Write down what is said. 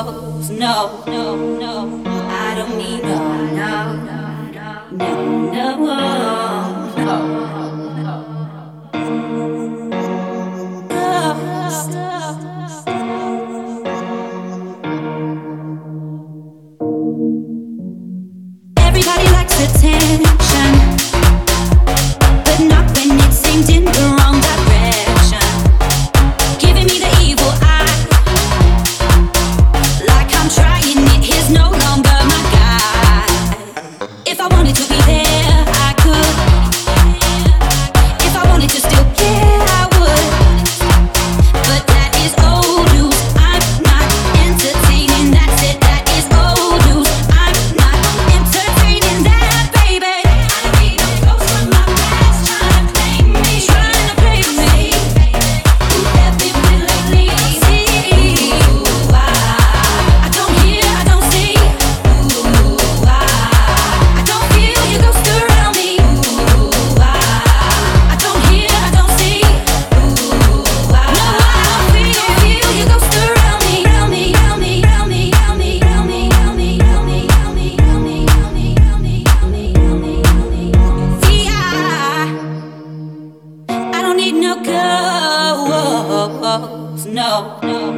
ghost. No, no, no, I don't need no, no, no, no, ghost. Everybody likes attention, but not when it's aimed in the wrong direction. Giving me the evil eye, like I'm trying it. He's no longer my guy. If I wanted to be there, I could. If I wanted to still care, I would. But that is old news. I'm not entertaining. That's it. That is old news. I'm not entertaining that, baby. I don't need no ghost from my past trying to play me. Trying to play me. Who have been with lately? Ooh, I don't hear, I don't see. Ooh, I don't feel your ghost around me. Ooh, I don't hear, I don't see. Ooh, no, I don't feel your ghost around me. Around me, around me, around me, around me, around me, around me, around me, around me, around me, around me, around me, around me, around me, around me. See, I don't need no ghost. No, no.